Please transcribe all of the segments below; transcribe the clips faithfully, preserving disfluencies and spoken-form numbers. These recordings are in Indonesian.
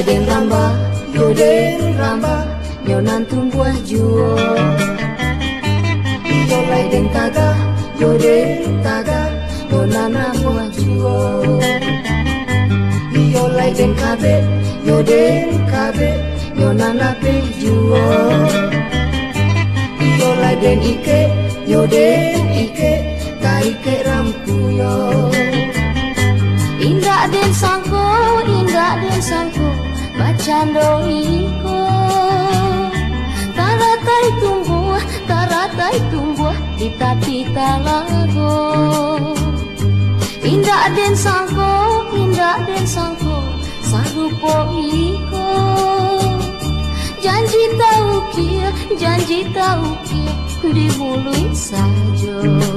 lai den ramba, yo den ramba, yo nantrum buah juo. Yo lai den taga, yo den taga, yo nana buah juo. Yo lai den kabe, yo den kabe, yo nana pe juo. Yo lai den ike, yo den ike, ta ike rampuyo. Indah den sangko, indah den sangko, bacando iko. Taratai tumbuh, taratai tumbuh, pita-pita lago. Indah den sangko, indah den sangko, sarupo iko. Janji tahu kia, janji tahu kia, di mulut saja.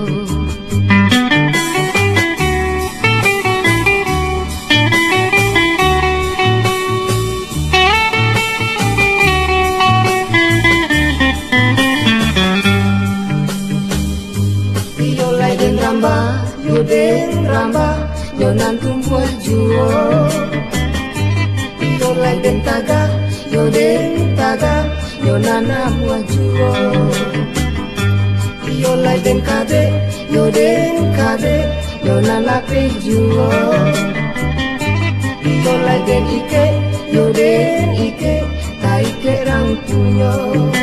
Yo lai den ramba, yo den ramba, yo nantrum buah juo. Yo lai den taga, yo den taga, yo nana buah juo. Yo lai den kabe, yo den kabe, yo nana pe juo. Yo lai den ike, yo den ike, ta ike rampunyo.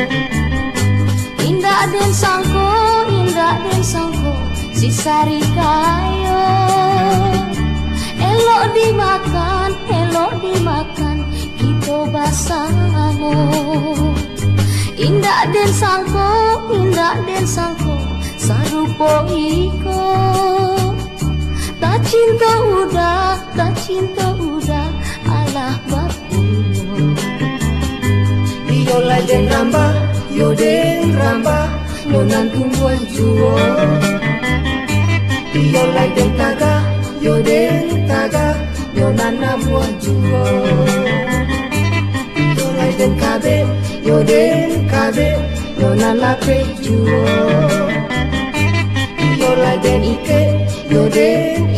Indah den sangko, indah den sangko, si sari kayo. Elok dimakan, elok dimakan, kita basano. Indah den sangko, indah den sangko, sarupo iko. Tak cinta udah, tak cinta udah, alah bapuyo. Yo lai den ramba, yo den ramba, yo nantrum buah juo. Yo lai den taga, yo den taga, yo nana buah juo. Yo lai den kabe, yo den kabe, yo nana pe juo. Yo lai den ike, yo den